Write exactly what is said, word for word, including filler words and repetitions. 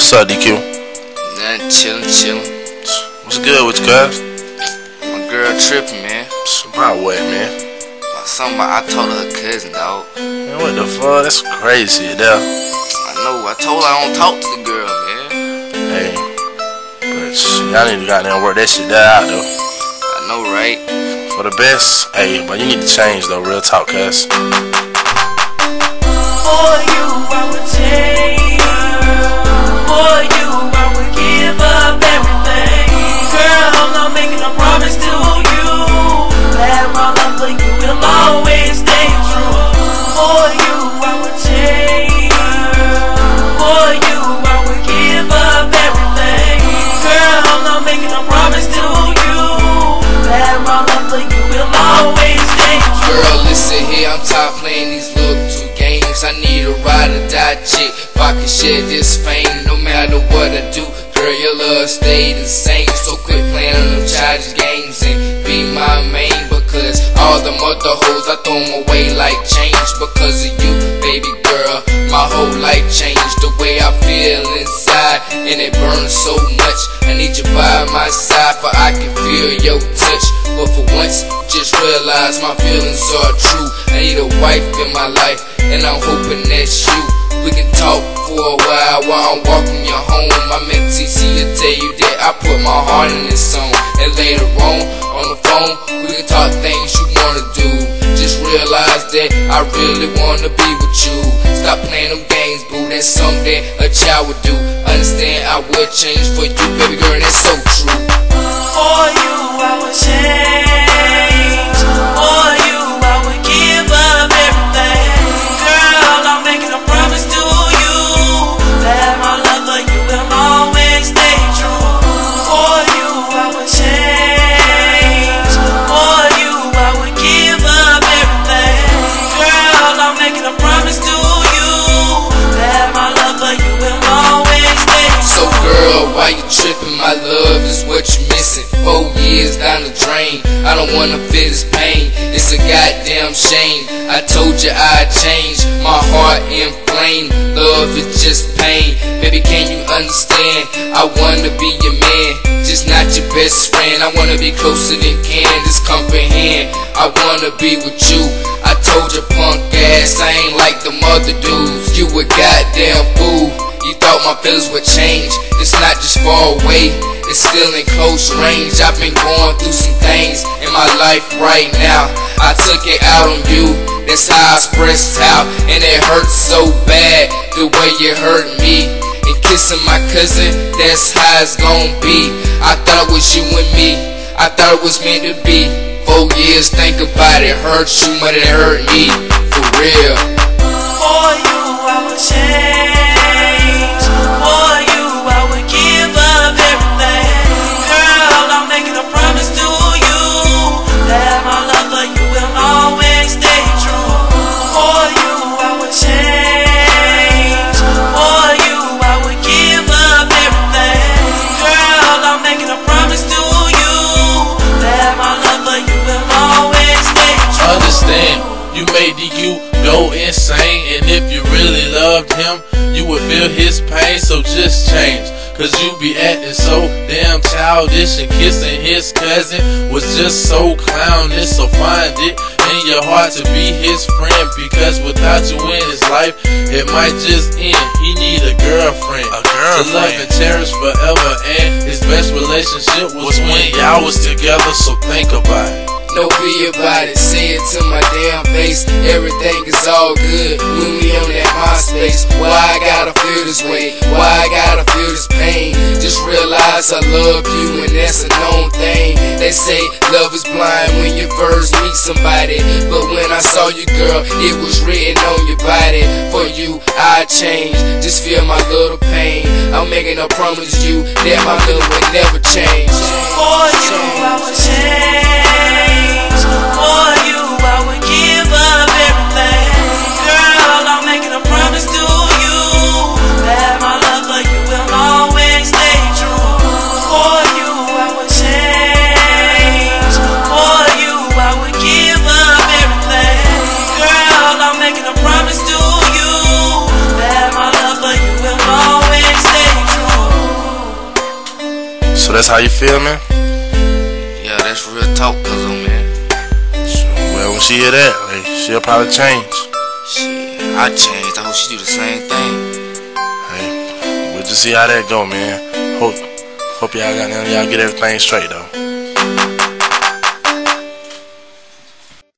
What's up, D Q? Nothing, chillin', chillin'. What's good with you, guys? My girl trippin', man. About what, man? About something about, I told her her cousin, dog. Man, what the fuck? That's crazy, though. I know, I told her I don't talk to the girl, man. Hey, but y'all need to goddamn work that shit out, though. I know, right? For the best. Hey, but you need to change, though, real talk, cuz. For you, I would change. For you, I would give up everything. Girl, I'm not making a promise to you that my love for you will always stay true. For you, I would change. For you, I would give up everything. Girl, I'm not making a promise to you that my love for you will always stay true. Girl, listen here, I'm tired playing these little two games. I need a ride or die chick if I can share this fame. No matter what I do, girl, your love stay the same. So quit playing on them childish games and be my main. Because all the mother hoes, I throw them away like change. Because of you, baby girl, my whole life changed. The way I feel inside, and it burns so much. I need you by my side, for I can feel your touch. But for once, just realize my feelings are true. I need a wife in my life, and I'm hoping that's you. We can talk for a while while I'm walking you home. I meant T C to tell you that I put my heart in this song. And later on, on the phone, we can talk things you wanna do. Just realize that I really wanna be with you. Stop playing them games, boo, that's something a child would do. Understand I would change for you, baby girl, that's so true. For you, I would change. For you, I would give up everything. Girl, I'm making a promise to you that my love for you will always stay true. For you, I would change. For you, I would give up everything. Girl, I'm making a promise to you that my love for you will always stay true. So girl, why you tripping? My love is what you missing. Four years down the drain, I don't wanna feel this pain. It's a goddamn shame. I told you I'd change, my heart inflamed. Love is just pain. Baby, can you understand? I wanna be your man, just not your best friend. I wanna be closer than can, just comprehend. I wanna be with you. I told your punk ass I ain't like the other dudes. You a goddamn fool. You thought my feelings would change. It's not just far away, it's still in close range. I've been going through some things in my life right now. I took it out on you, that's how I expressed out. And it hurts so bad, the way you hurt me. And kissing my cousin, that's how it's gon' be. I thought it was you and me, I thought it was meant to be. Four years, think about it, hurt you more than it hurt me. For real. For you, I would change. For you, I would give up everything. Girl, I'm making a promise to you that my love for you will always stay true. For you, I would change. For you, I would give up everything. Girl, I'm making a promise to you that my love for you will always stay true. Understand, you made D Q go insane, and if you really loved him, you would feel his pain. So just change, cause you be acting so damn childish, and kissing his cousin was just so clownish. So find it in your heart to be his friend, because without you in his life, it might just end. He need a girlfriend, A girlfriend. to love and cherish forever, and his best relationship was when y'all was together. So think about it. No, be about it, say it to my damn face. Everything is all good when we on that MySpace. Why I gotta feel this way? Why I gotta feel this pain? Just realize I love you, and that's a known thing. They say love is blind when you first meet somebody, but when I saw you, girl, it was written on your body. For you, I change, just feel my little pain. I'm making a promise to you that my love will never change. For you, I would change. For you, I would give up everything. Girl, I'm making a promise to you that my love for you will always stay true. For you, I would change. For you, I would give up everything. Girl, I'm making a promise to you that my love for you will always stay true. So that's how you feel, man? Yeah, that's real talk, cuz, man. Well, when she hear that, like, she'll probably change. Shit, I changed. I hope she do the same thing. Hey, we'll just see how that go, man. Hope, hope y'all got y'all get everything straight though.